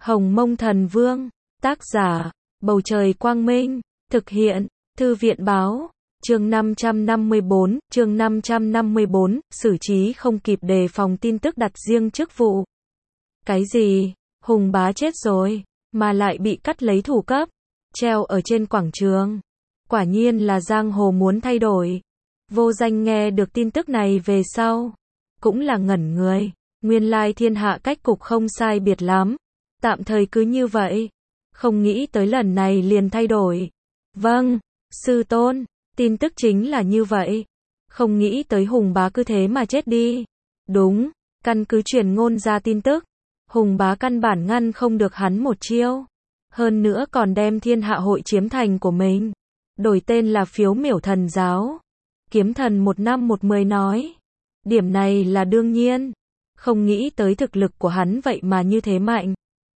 Hồng Mông Thần Vương, tác giả, Bầu Trời Quang Minh, thực hiện, Thư viện Báo, chương 554, xử trí không kịp đề phòng tin tức đặt riêng chức vụ. Cái gì? Hùng bá chết rồi, mà lại bị cắt lấy thủ cấp, treo ở trên quảng trường. Quả nhiên là giang hồ muốn thay đổi. Vô Danh nghe được tin tức này về sau, cũng là ngẩn người, nguyên lai thiên hạ cách cục không sai biệt lắm, tạm thời cứ như vậy, không nghĩ tới lần này liền thay đổi. Vâng, sư tôn, tin tức chính là như vậy, không nghĩ tới Hùng bá cứ thế mà chết đi. Đúng, căn cứ truyền ngôn ra tin tức, Hùng bá căn bản ngăn không được hắn một chiêu, hơn nữa còn đem thiên hạ hội chiếm thành của mình, đổi tên là Phiếu Miểu Thần Giáo. Kiếm Thần 1/10 nói, điểm này là đương nhiên, không nghĩ tới thực lực của hắn vậy mà như thế mạnh.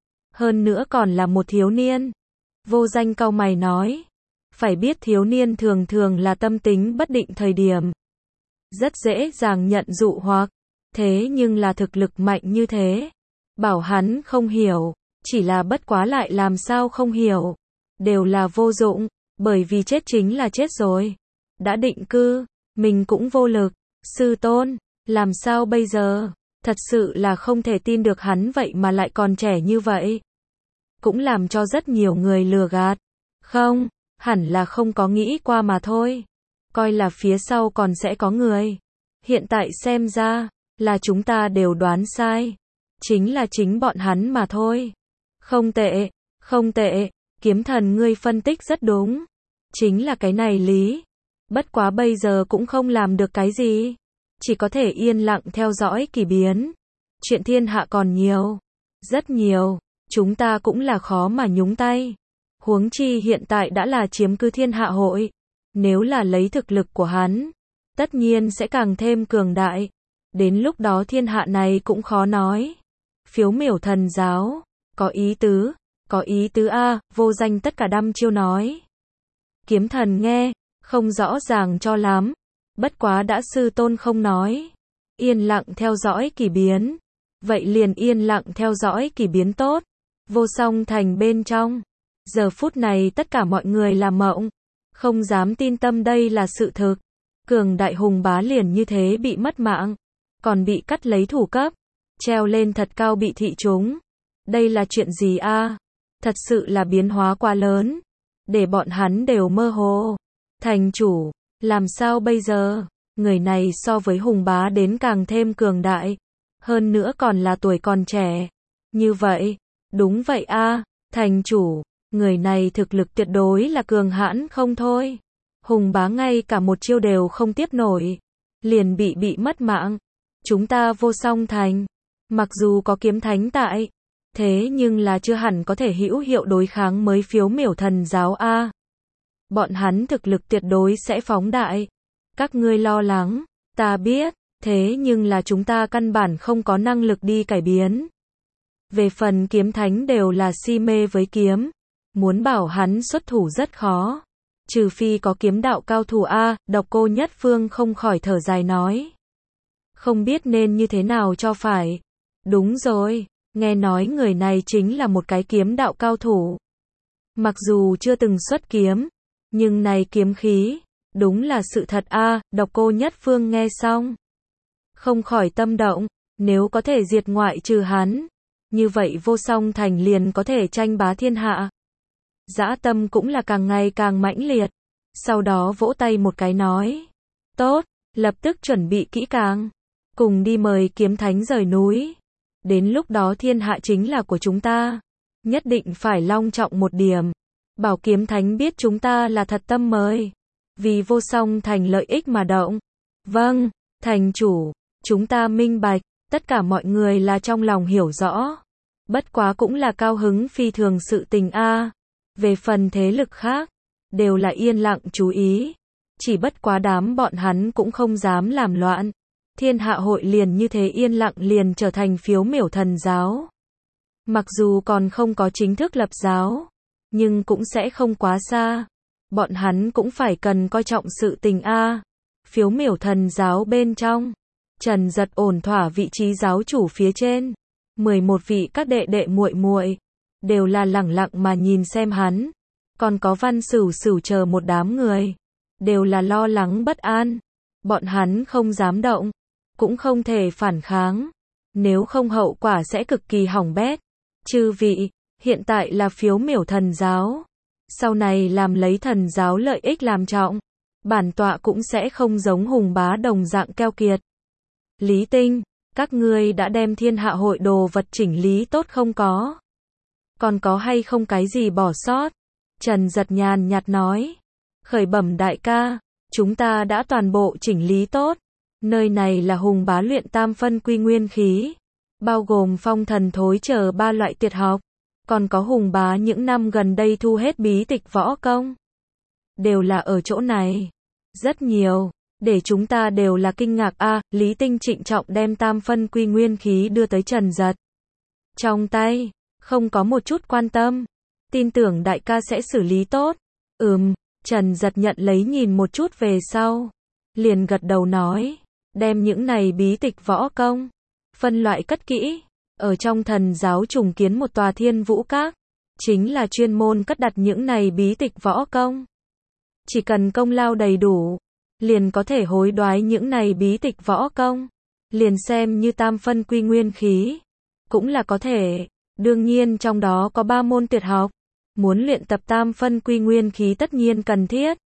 Hơn nữa còn là một thiếu niên. Vô Danh cau mày nói, phải biết thiếu niên thường thường là tâm tính bất định thời điểm, rất dễ dàng nhận dụ hoặc, thế nhưng là thực lực mạnh như thế, bảo hắn không hiểu, chỉ là bất quá lại làm sao không hiểu, đều là vô dụng, bởi vì chết chính là chết rồi, đã định cư, mình cũng vô lực. Sư tôn, làm sao bây giờ? Thật sự là không thể tin được hắn vậy mà lại còn trẻ như vậy. Cũng làm cho rất nhiều người lừa gạt. Không, hẳn là không có nghĩ qua mà thôi. Coi là phía sau còn sẽ có người. Hiện tại xem ra, là chúng ta đều đoán sai. Chính là chính bọn hắn mà thôi. Không tệ, không tệ, Kiếm Thần ngươi phân tích rất đúng. Chính là cái này lý. Bất quá bây giờ cũng không làm được cái gì. Chỉ có thể yên lặng theo dõi kỳ biến. Chuyện thiên hạ còn nhiều. Rất nhiều. Chúng ta cũng là khó mà nhúng tay. Huống chi hiện tại đã là chiếm cứ thiên hạ hội. Nếu là lấy thực lực của hắn, tất nhiên sẽ càng thêm cường đại. Đến lúc đó thiên hạ này cũng khó nói. Phiếu Miểu Thần Giáo. Có ý tứ a. Vô Danh tất cả đăm chiêu nói. Kiếm Thần nghe, không rõ ràng cho lắm. Bất quá đã sư tôn không nói. Yên lặng theo dõi kỳ biến. Vậy liền yên lặng theo dõi kỳ biến tốt. Vô Song Thành bên trong. Giờ phút này tất cả mọi người là mộng. Không dám tin tâm đây là sự thực. Cường đại Hùng bá liền như thế bị mất mạng. Còn bị cắt lấy thủ cấp. Treo lên thật cao bị thị trúng. Đây là chuyện gì a? Thật sự là biến hóa quá lớn. Để bọn hắn đều mơ hồ. Thành chủ, làm sao bây giờ? Người này so với Hùng bá đến càng thêm cường đại. Hơn nữa còn là tuổi còn trẻ. Như vậy, đúng vậy a, thành chủ, người này thực lực tuyệt đối là cường hãn không thôi. Hùng bá ngay cả một chiêu đều không tiếp nổi. Liền bị mất mạng. Chúng ta Vô Song Thành. Mặc dù có kiếm thánh tại. Thế nhưng là chưa hẳn có thể hữu hiệu đối kháng mới Phiếu Miểu Thần Giáo a. Bọn hắn thực lực tuyệt đối sẽ phóng đại. Các ngươi lo lắng, ta biết, thế nhưng là chúng ta căn bản không có năng lực đi cải biến. Về phần kiếm thánh đều là si mê với kiếm, muốn bảo hắn xuất thủ rất khó. Trừ phi có kiếm đạo cao thủ a. Độc Cô Nhất Phương không khỏi thở dài nói. Không biết nên như thế nào cho phải. Đúng rồi, nghe nói người này chính là một cái kiếm đạo cao thủ. Mặc dù chưa từng xuất kiếm, nhưng này kiếm khí, đúng là sự thật a. Độc Cô Nhất Phương nghe xong, không khỏi tâm động, nếu có thể diệt ngoại trừ hắn, như vậy Vô Song Thành liền có thể tranh bá thiên hạ. Dã tâm cũng là càng ngày càng mãnh liệt. Sau đó vỗ tay một cái nói, tốt, lập tức chuẩn bị kỹ càng, cùng đi mời kiếm thánh rời núi. Đến lúc đó thiên hạ chính là của chúng ta, nhất định phải long trọng một điểm. Bảo kiếm thánh biết chúng ta là thật tâm mời, vì Vô Song Thành lợi ích mà động. Vâng, thành chủ, chúng ta minh bạch, tất cả mọi người là trong lòng hiểu rõ. Bất quá cũng là cao hứng phi thường sự tình a. Về phần thế lực khác, đều là yên lặng chú ý. Chỉ bất quá đám bọn hắn cũng không dám làm loạn. Thiên hạ hội liền như thế yên lặng liền trở thành Phiếu Miểu Thần Giáo. Mặc dù còn không có chính thức lập giáo, nhưng cũng sẽ không quá xa. Bọn hắn cũng phải cần coi trọng sự tình a. Phiếu Miểu Thần Giáo bên trong, Trần Giật ổn thỏa vị trí giáo chủ phía trên. 11 vị các đệ đệ muội muội, đều là lẳng lặng mà nhìn xem hắn. Còn có Văn Sửu Sửu chờ một đám người, đều là lo lắng bất an. Bọn hắn không dám động, cũng không thể phản kháng. Nếu không hậu quả sẽ cực kỳ hỏng bét. Chư vị, hiện tại là phiếu miểu thần giáo. Sau này làm lấy thần giáo lợi ích làm trọng. Bản tọa cũng sẽ không giống Hùng Bá đồng dạng keo kiệt. Lý Tinh, các ngươi đã đem thiên hạ hội đồ vật chỉnh lý tốt không có? Còn có hay không cái gì bỏ sót? Trần Giật nhàn nhạt nói. Khởi bẩm đại ca, chúng ta đã toàn bộ chỉnh lý tốt. Nơi này là Hùng Bá luyện tam phân quy nguyên khí, bao gồm phong thần thối chờ 3 loại tuyệt học. Còn có Hùng Bá những năm gần đây thu hết bí tịch võ công. Đều là ở chỗ này. Rất nhiều, để chúng ta đều là kinh ngạc a. Lý Tinh trịnh trọng đem tam phân quy nguyên khí đưa tới Trần Giật trong tay, không có một chút quan tâm. Tin tưởng đại ca sẽ xử lý tốt. Trần Giật nhận lấy nhìn một chút về sau, liền gật đầu nói, đem những này bí tịch võ công, phân loại cất kỹ, ở trong thần giáo trùng kiến một tòa Thiên Vũ Các, chính là chuyên môn cất đặt những này bí tịch võ công. Chỉ cần công lao đầy đủ, liền có thể hối đoái những này bí tịch võ công, liền xem như tam phân quy nguyên khí, cũng là có thể. Đương nhiên trong đó có 3 môn tuyệt học, muốn luyện tập tam phân quy nguyên khí tất nhiên cần thiết.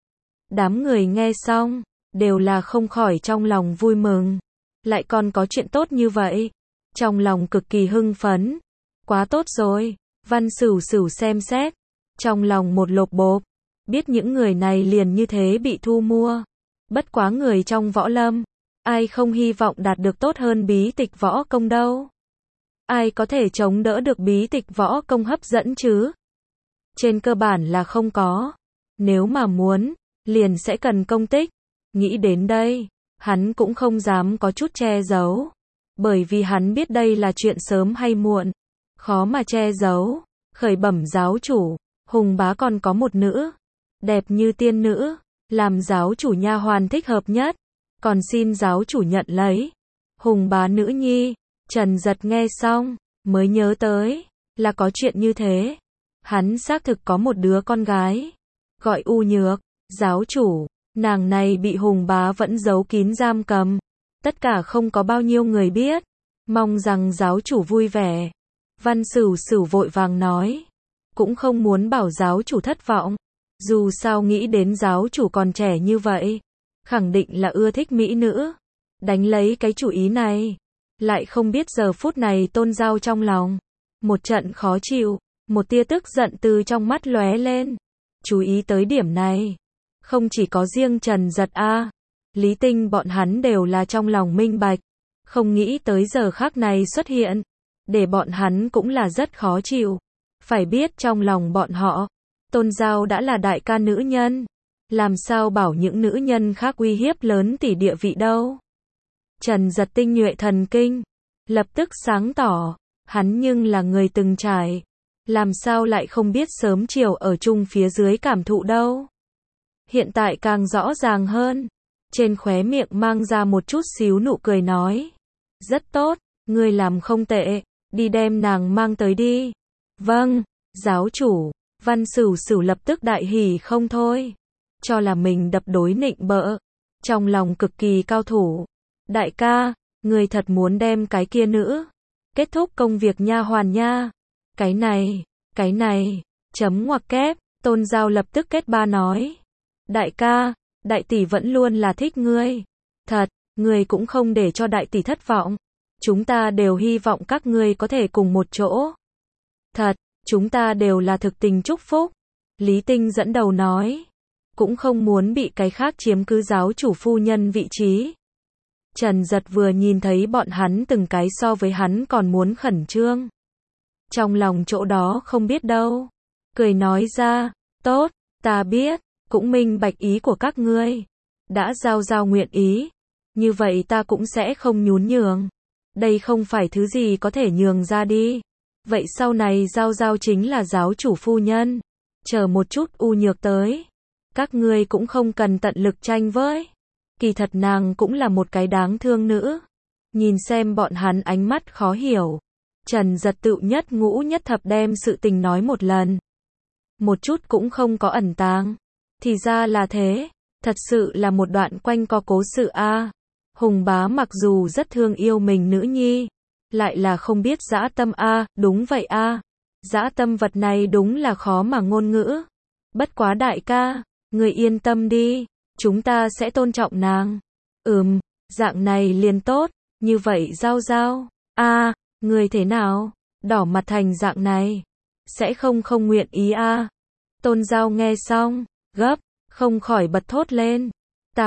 Đám người nghe xong, đều là không khỏi trong lòng vui mừng, lại còn có chuyện tốt như vậy, trong lòng cực kỳ hưng phấn. Quá tốt rồi. Văn Sửu Sửu xem xét, trong lòng một lộp bộp, biết những người này liền như thế bị thu mua. Bất quá người trong võ lâm, ai không hy vọng đạt được tốt hơn bí tịch võ công đâu. Ai có thể chống đỡ được bí tịch võ công hấp dẫn chứ? Trên cơ bản là không có. Nếu mà muốn, liền sẽ cần công tích. Nghĩ đến đây, hắn cũng không dám có chút che giấu. Bởi vì hắn biết đây là chuyện sớm hay muộn, khó mà che giấu. Khởi bẩm giáo chủ, Hùng Bá còn có một nữ, đẹp như tiên nữ, làm giáo chủ nha hoàn thích hợp nhất, còn xin giáo chủ nhận lấy. Hùng Bá nữ nhi. Trần Giật nghe xong, mới nhớ tới, là có chuyện như thế. Hắn xác thực có một đứa con gái, gọi U Nhược. Giáo chủ, nàng này bị Hùng Bá vẫn giấu kín giam cầm, tất cả không có bao nhiêu người biết, mong rằng giáo chủ vui vẻ. Văn Sửu Sửu vội vàng nói, cũng không muốn bảo giáo chủ thất vọng, dù sao nghĩ đến giáo chủ còn trẻ như vậy, khẳng định là ưa thích mỹ nữ, đánh lấy cái chủ ý này. Lại không biết giờ phút này Tôn Giao trong lòng, một trận khó chịu, một tia tức giận từ trong mắt lóe lên. Chú ý tới điểm này, không chỉ có riêng Trần Giật a, Lý Tinh bọn hắn đều là trong lòng minh bạch, không nghĩ tới giờ khắc này xuất hiện, để bọn hắn cũng là rất khó chịu. Phải biết trong lòng bọn họ, Tôn Giao đã là đại ca nữ nhân, làm sao bảo những nữ nhân khác uy hiếp lớn tỷ địa vị đâu. Trần Giật tinh nhuệ thần kinh, lập tức sáng tỏ, hắn nhưng là người từng trải, làm sao lại không biết sớm chiều ở chung phía dưới cảm thụ đâu. Hiện tại càng rõ ràng hơn, trên khóe miệng mang ra một chút xíu nụ cười nói, rất tốt, ngươi làm không tệ, đi đem nàng mang tới đi. Vâng, giáo chủ. Văn Sửu Sửu lập tức đại hỉ không thôi, cho là mình đập đối nịnh bợ, trong lòng cực kỳ cao thủ. Đại ca, người thật muốn đem cái kia nữ kết thúc công việc nha hoàn nha. Cái này, chấm ngoặc kép. Tôn Giao lập tức kết ba nói, đại ca, đại tỷ vẫn luôn là thích ngươi. Thật, ngươi cũng không để cho đại tỷ thất vọng. Chúng ta đều hy vọng các ngươi có thể cùng một chỗ. Thật, chúng ta đều là thực tình chúc phúc. Lý Tinh dẫn đầu nói, cũng không muốn bị cái khác chiếm cứ giáo chủ phu nhân vị trí. Trần Giật vừa nhìn thấy bọn hắn từng cái so với hắn còn muốn khẩn trương. Trong lòng chỗ đó không biết đâu. Cười nói ra, tốt, ta biết, cũng minh bạch ý của các ngươi. Đã giao nguyện ý. Như vậy ta cũng sẽ không nhún nhường. Đây không phải thứ gì có thể nhường ra đi. Vậy sau này giao chính là giáo chủ phu nhân. Chờ một chút U Nhược tới. Các ngươi cũng không cần tận lực tranh với. Kỳ thật nàng cũng là một cái đáng thương nữ. Nhìn xem bọn hắn ánh mắt khó hiểu. Trần Giật tự nhất ngũ nhất thập đem sự tình nói một lần. Một chút cũng không có ẩn tàng. Thì ra là thế, thật sự là một đoạn quanh co cố sự a. Hùng bá mặc dù rất thương yêu mình nữ nhi, lại là không biết dã tâm a, đúng vậy a. Dã tâm vật này đúng là khó mà ngôn ngữ. Bất quá đại ca, người yên tâm đi, chúng ta sẽ tôn trọng nàng. Dạng này liền tốt, như vậy Giao Giao, người thế nào? Đỏ mặt thành dạng này, sẽ không nguyện ý a. Tôn Giao nghe xong, gấp, không khỏi bật thốt lên. Ta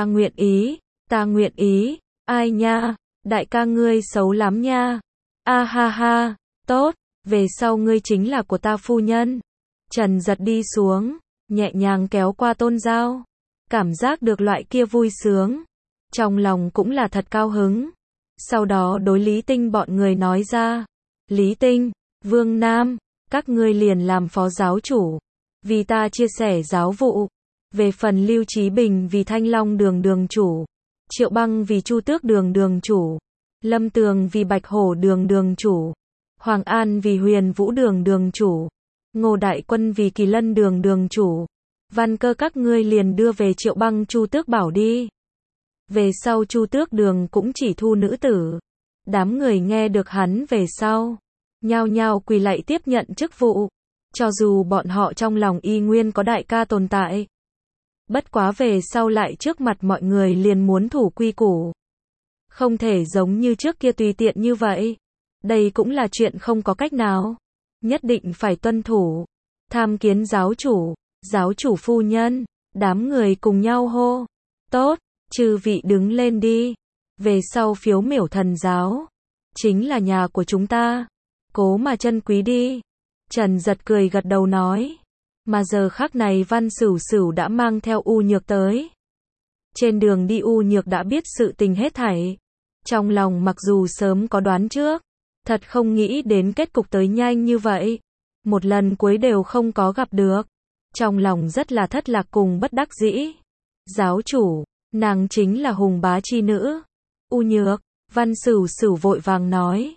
nguyện ý, ai nha, đại ca ngươi xấu lắm nha. A ha ha, tốt, về sau ngươi chính là của ta phu nhân. Trần Giật đi xuống, nhẹ nhàng kéo qua Tôn Giao, cảm giác được loại kia vui sướng, trong lòng cũng là thật cao hứng. Sau đó đối Lý Tinh bọn người nói ra, Lý Tinh, Vương Nam, các ngươi liền làm phó giáo chủ, vì ta chia sẻ giáo vụ. Về phần Lưu Chí Bình vì Thanh Long đường đường chủ, Triệu Băng vì Chu Tước đường đường chủ, Lâm Tường vì Bạch Hổ đường đường chủ, Hoàng An vì Huyền Vũ đường đường chủ, Ngô Đại Quân vì Kỳ Lân đường đường chủ. Văn Cơ các ngươi liền đưa về Triệu Băng Chu Tước bảo đi. Về sau Chu Tước đường cũng chỉ thu nữ tử. Đám người nghe được hắn về sau, nhao nhao quỳ lạy tiếp nhận chức vụ. Cho dù bọn họ trong lòng y nguyên có đại ca tồn tại, bất quá về sau lại trước mặt mọi người liền muốn thủ quy củ. Không thể giống như trước kia tùy tiện như vậy. Đây cũng là chuyện không có cách nào. Nhất định phải tuân thủ. Tham kiến giáo chủ phu nhân. Đám người cùng nhau hô. Tốt, chư vị đứng lên đi. Về sau Phiếu Miểu thần giáo chính là nhà của chúng ta. Cố mà trân quý đi. Trần Giật cười gật đầu nói. Mà giờ khắc này Văn Sửu Sửu đã mang theo U Nhược tới. Trên đường đi U Nhược đã biết sự tình hết thảy. Trong lòng mặc dù sớm có đoán trước, thật không nghĩ đến kết cục tới nhanh như vậy. Một lần cuối đều không có gặp được. Trong lòng rất là thất lạc cùng bất đắc dĩ. Giáo chủ, nàng chính là Hùng bá chi nữ. U Nhược, Văn Sửu Sửu vội vàng nói.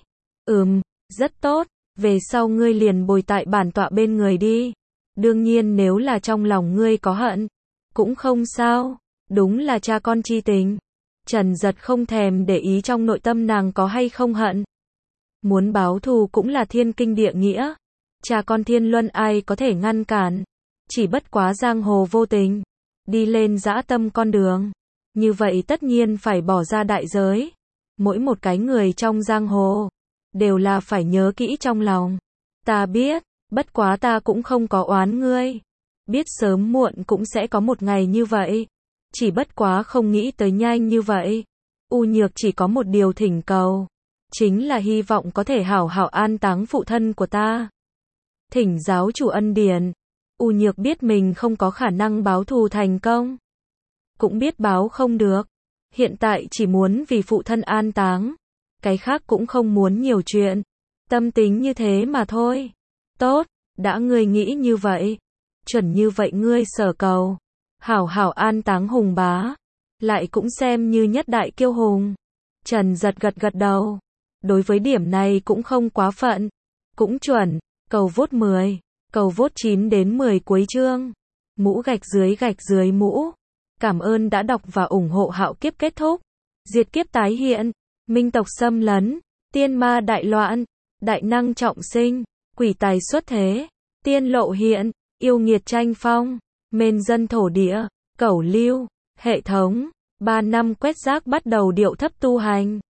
Rất tốt, về sau ngươi liền bồi tại bản tọa bên người đi. Đương nhiên nếu là trong lòng ngươi có hận, cũng không sao, đúng là cha con chi tình. Trần Giật không thèm để ý trong nội tâm nàng có hay không hận. Muốn báo thù cũng là thiên kinh địa nghĩa. Cha con thiên luân ai có thể ngăn cản. Chỉ bất quá giang hồ vô tình, đi lên dã tâm con đường. Như vậy tất nhiên phải bỏ ra đại giới. Mỗi một cái người trong giang hồ đều là phải nhớ kỹ trong lòng. Ta biết, bất quá ta cũng không có oán ngươi. Biết sớm muộn cũng sẽ có một ngày như vậy. Chỉ bất quá không nghĩ tới nhanh như vậy. U Nhược chỉ có một điều thỉnh cầu, chính là hy vọng có thể hảo hảo an táng phụ thân của ta. Thỉnh giáo chủ ân điển. U Nhược biết mình không có khả năng báo thù thành công, cũng biết báo không được. Hiện tại chỉ muốn vì phụ thân an táng, cái khác cũng không muốn nhiều chuyện. Tâm tính như thế mà thôi. Tốt, đã ngươi nghĩ như vậy, chuẩn như vậy ngươi sở cầu, hảo hảo an táng Hùng bá, lại cũng xem như nhất đại kiêu hùng. Trần Giật gật đầu. Đối với điểm này cũng không quá phận, cũng chuẩn. Cầu vote 10, cầu vote 9 đến 10 cuối chương. Mũ gạch dưới mũ. Cảm ơn đã đọc và ủng hộ. Hạo kiếp kết thúc, diệt kiếp tái hiện, minh tộc xâm lấn, tiên ma đại loạn, đại năng trọng sinh, quỷ tài xuất thế, tiên lộ hiện, yêu nghiệt tranh phong, mên dân thổ địa, cẩu lưu, hệ thống. 3 năm quét rác bắt đầu điệu thấp tu hành.